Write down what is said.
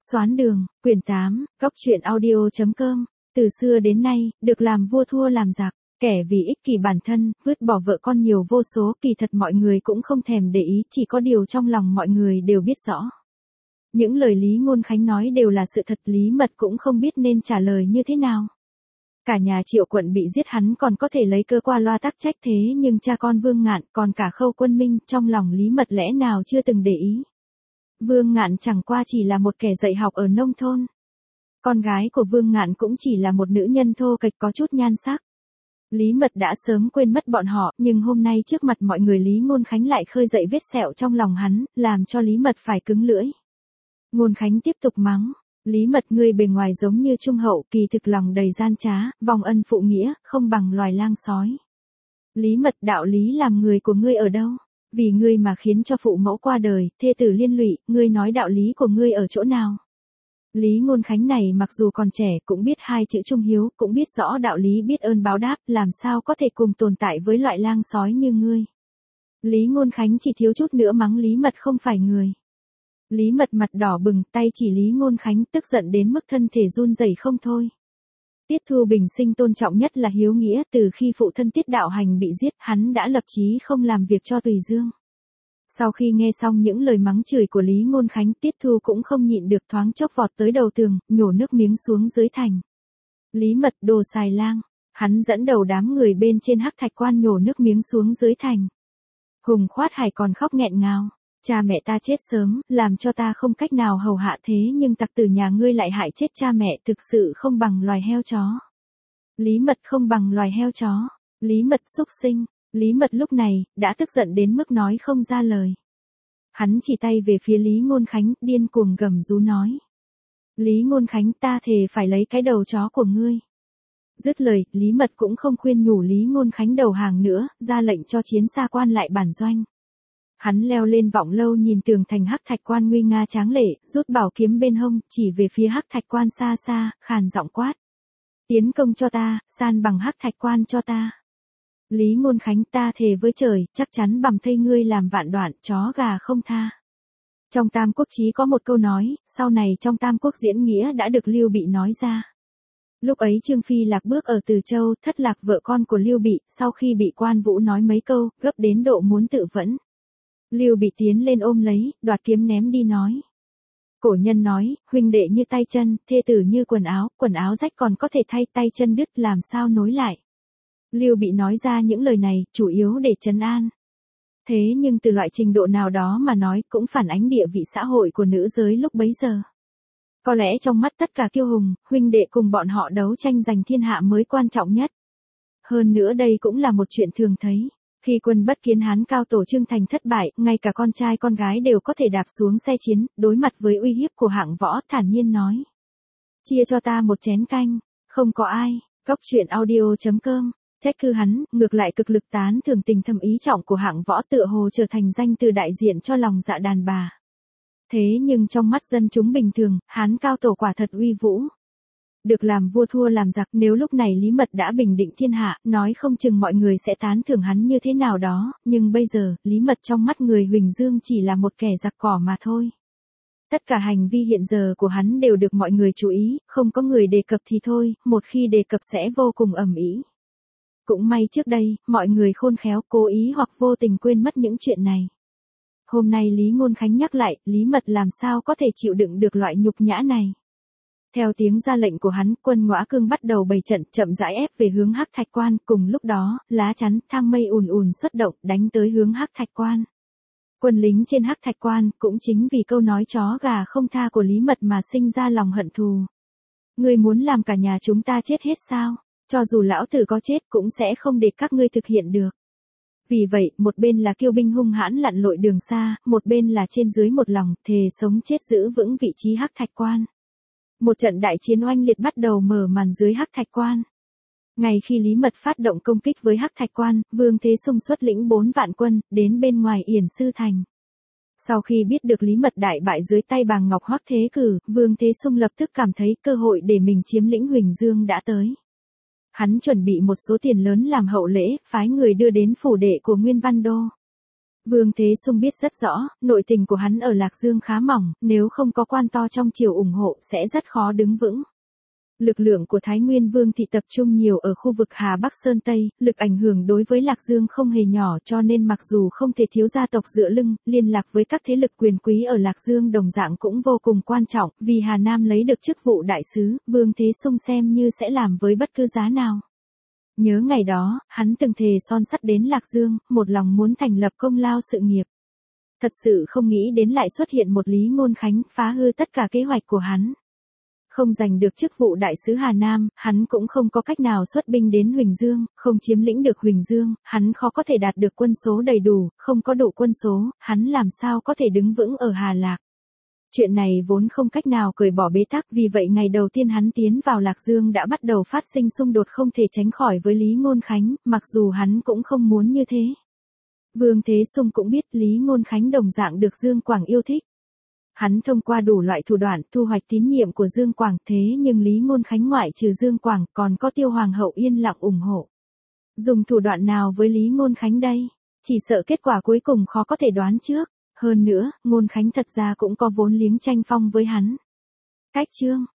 Xoán đường, quyển 8, góc truyện audio.com. Từ xưa đến nay, được làm vua thua làm giặc, kẻ vì ích kỷ bản thân, vứt bỏ vợ con nhiều vô số, kỳ thật mọi người cũng không thèm để ý, chỉ có điều trong lòng mọi người đều biết rõ. Những lời Lý Ngôn Khánh nói đều là sự thật, Lý Mật cũng không biết nên trả lời như thế nào. Cả nhà Triệu Quận bị giết hắn còn có thể lấy cơ qua loa tắc trách, thế nhưng cha con Vương Ngạn còn cả Khâu Quân Minh, trong lòng Lý Mật lẽ nào chưa từng để ý. Vương Ngạn chẳng qua chỉ là một kẻ dạy học ở nông thôn. Con gái của Vương Ngạn cũng chỉ là một nữ nhân thô kệch có chút nhan sắc. Lý Mật đã sớm quên mất bọn họ, nhưng hôm nay trước mặt mọi người Lý Ngôn Khánh lại khơi dậy vết sẹo trong lòng hắn, làm cho Lý Mật phải cứng lưỡi. Ngôn Khánh tiếp tục mắng, Lý Mật ngươi bề ngoài giống như trung hậu, kỳ thực lòng đầy gian trá, vong ân phụ nghĩa, không bằng loài lang sói. Lý Mật, đạo lý làm người của ngươi ở đâu? Vì ngươi mà khiến cho phụ mẫu qua đời, thê tử liên lụy, ngươi nói đạo lý của ngươi ở chỗ nào? Lý Ngôn Khánh này mặc dù còn trẻ cũng biết hai chữ trung hiếu, cũng biết rõ đạo lý biết ơn báo đáp, làm sao có thể cùng tồn tại với loại lang sói như ngươi. Lý Ngôn Khánh chỉ thiếu chút nữa mắng Lý Mật không phải người. Lý Mật mặt đỏ bừng, tay chỉ Lý Ngôn Khánh, tức giận đến mức thân thể run rẩy không thôi. Tiết Thu Bình sinh tôn trọng nhất là hiếu nghĩa, từ khi phụ thân Tiết Đạo Hành bị giết, hắn đã lập chí không làm việc cho Tùy Dương. Sau khi nghe xong những lời mắng chửi của Lý Ngôn Khánh, Tiết Thu cũng không nhịn được thoáng chốc vọt tới đầu tường, nhổ nước miếng xuống dưới thành. Lý Mật, đồ xài lang, hắn dẫn đầu đám người bên trên Hắc Thạch Quan nhổ nước miếng xuống dưới thành. Hùng Khoát Hải còn khóc nghẹn ngào. Cha mẹ ta chết sớm, làm cho ta không cách nào hầu hạ, thế nhưng tặc tử nhà ngươi lại hại chết cha mẹ, thực sự không bằng loài heo chó. Lý Mật không bằng loài heo chó. Lý Mật xúc sinh. Lý Mật lúc này, đã tức giận đến mức nói không ra lời. Hắn chỉ tay về phía Lý Ngôn Khánh, điên cuồng gầm rú nói. Lý Ngôn Khánh, ta thề phải lấy cái đầu chó của ngươi. Dứt lời, Lý Mật cũng không khuyên nhủ Lý Ngôn Khánh đầu hàng nữa, ra lệnh cho chiến xa quan lại bản doanh. Hắn leo lên vọng lâu nhìn tường thành Hắc Thạch Quan nguy nga tráng lệ, rút bảo kiếm bên hông, chỉ về phía Hắc Thạch Quan xa xa, khàn giọng quát. Tiến công cho ta, san bằng Hắc Thạch Quan cho ta. Lý Ngôn Khánh, ta thề với trời, chắc chắn bằm thây ngươi làm vạn đoạn, chó gà không tha. Trong Tam Quốc Chí có một câu nói, sau này trong Tam Quốc diễn nghĩa đã được Lưu Bị nói ra. Lúc ấy Trương Phi Lạc bước ở Từ Châu, thất lạc vợ con của Lưu Bị, sau khi bị Quan Vũ nói mấy câu, gấp đến độ muốn tự vẫn. Lưu Bị tiến lên ôm lấy, đoạt kiếm ném đi nói. Cổ nhân nói, huynh đệ như tay chân, thê tử như quần áo rách còn có thể thay, tay chân đứt làm sao nối lại. Lưu Bị nói ra những lời này, chủ yếu để trấn an. Thế nhưng từ loại trình độ nào đó mà nói, cũng phản ánh địa vị xã hội của nữ giới lúc bấy giờ. Có lẽ trong mắt tất cả kiêu hùng, huynh đệ cùng bọn họ đấu tranh giành thiên hạ mới quan trọng nhất. Hơn nữa đây cũng là một chuyện thường thấy. Khi quân Bất Kiến Hán cao tổ Trương Thành thất bại, ngay cả con trai con gái đều có thể đạp xuống xe chiến, đối mặt với uy hiếp của Hạng Võ, thản nhiên nói. Chia cho ta một chén canh, không có ai, góc truyện audio.com, trách cứ hắn, ngược lại cực lực tán thưởng tình thâm ý trọng của Hạng Võ, tựa hồ trở thành danh từ đại diện cho lòng dạ đàn bà. Thế nhưng trong mắt dân chúng bình thường, Hán cao tổ quả thật uy vũ. Được làm vua thua làm giặc, nếu lúc này Lý Mật đã bình định thiên hạ, nói không chừng mọi người sẽ tán thưởng hắn như thế nào đó, nhưng bây giờ, Lý Mật trong mắt người Huỳnh Dương chỉ là một kẻ giặc cỏ mà thôi. Tất cả hành vi hiện giờ của hắn đều được mọi người chú ý, không có người đề cập thì thôi, một khi đề cập sẽ vô cùng ầm ĩ. Cũng may trước đây, mọi người khôn khéo, cố ý hoặc vô tình quên mất những chuyện này. Hôm nay Lý Ngôn Khánh nhắc lại, Lý Mật làm sao có thể chịu đựng được loại nhục nhã này. Theo tiếng ra lệnh của hắn, quân Ngõa Cương bắt đầu bày trận, chậm rãi ép về hướng Hắc Thạch Quan, cùng lúc đó, lá chắn, thang mây ùn ùn xuất động, đánh tới hướng Hắc Thạch Quan. Quân lính trên Hắc Thạch Quan, cũng chính vì câu nói chó gà không tha của Lý Mật mà sinh ra lòng hận thù. Ngươi muốn làm cả nhà chúng ta chết hết sao? Cho dù lão tử có chết cũng sẽ không để các ngươi thực hiện được. Vì vậy, một bên là kiêu binh hung hãn lặn lội đường xa, một bên là trên dưới một lòng, thề sống chết giữ vững vị trí Hắc Thạch Quan. Một trận đại chiến oanh liệt bắt đầu mở màn dưới Hắc Thạch Quan. Ngay khi Lý Mật phát động công kích với Hắc Thạch Quan, Vương Thế Sung xuất lĩnh 4 vạn quân, đến bên ngoài Yển Sư Thành. Sau khi biết được Lý Mật đại bại dưới tay Bàng Ngọc Hoắc Thế Cử, Vương Thế Sung lập tức cảm thấy cơ hội để mình chiếm lĩnh Huỳnh Dương đã tới. Hắn chuẩn bị một số tiền lớn làm hậu lễ, phái người đưa đến phủ đệ của Nguyên Văn Đô. Vương Thế Sung biết rất rõ, nội tình của hắn ở Lạc Dương khá mỏng, nếu không có quan to trong triều ủng hộ sẽ rất khó đứng vững. Lực lượng của Thái Nguyên Vương thị tập trung nhiều ở khu vực Hà Bắc Sơn Tây, lực ảnh hưởng đối với Lạc Dương không hề nhỏ, cho nên mặc dù không thể thiếu gia tộc dựa lưng, liên lạc với các thế lực quyền quý ở Lạc Dương đồng dạng cũng vô cùng quan trọng, vì Hà Nam lấy được chức vụ đại sứ, Vương Thế Sung xem như sẽ làm với bất cứ giá nào. Nhớ ngày đó, hắn từng thề son sắt đến Lạc Dương, một lòng muốn thành lập công lao sự nghiệp. Thật sự không nghĩ đến lại xuất hiện một Lý Ngôn Khánh phá hư tất cả kế hoạch của hắn. Không giành được chức vụ đại sứ Hà Nam, hắn cũng không có cách nào xuất binh đến Huỳnh Dương, không chiếm lĩnh được Huỳnh Dương, hắn khó có thể đạt được quân số đầy đủ, không có đủ quân số, hắn làm sao có thể đứng vững ở Hà Lạc. Chuyện này vốn không cách nào cởi bỏ bế tắc, vì vậy ngày đầu tiên hắn tiến vào Lạc Dương đã bắt đầu phát sinh xung đột không thể tránh khỏi với Lý Ngôn Khánh, mặc dù hắn cũng không muốn như thế. Vương Thế Sung cũng biết Lý Ngôn Khánh đồng dạng được Dương Quảng yêu thích. Hắn thông qua đủ loại thủ đoạn thu hoạch tín nhiệm của Dương Quảng, thế nhưng Lý Ngôn Khánh ngoại trừ Dương Quảng còn có Tiêu Hoàng hậu yên lặng ủng hộ. Dùng thủ đoạn nào với Lý Ngôn Khánh đây? Chỉ sợ kết quả cuối cùng khó có thể đoán trước. Hơn nữa, Ngôn Khánh thật ra cũng có vốn liếng tranh phong với hắn. Cách chương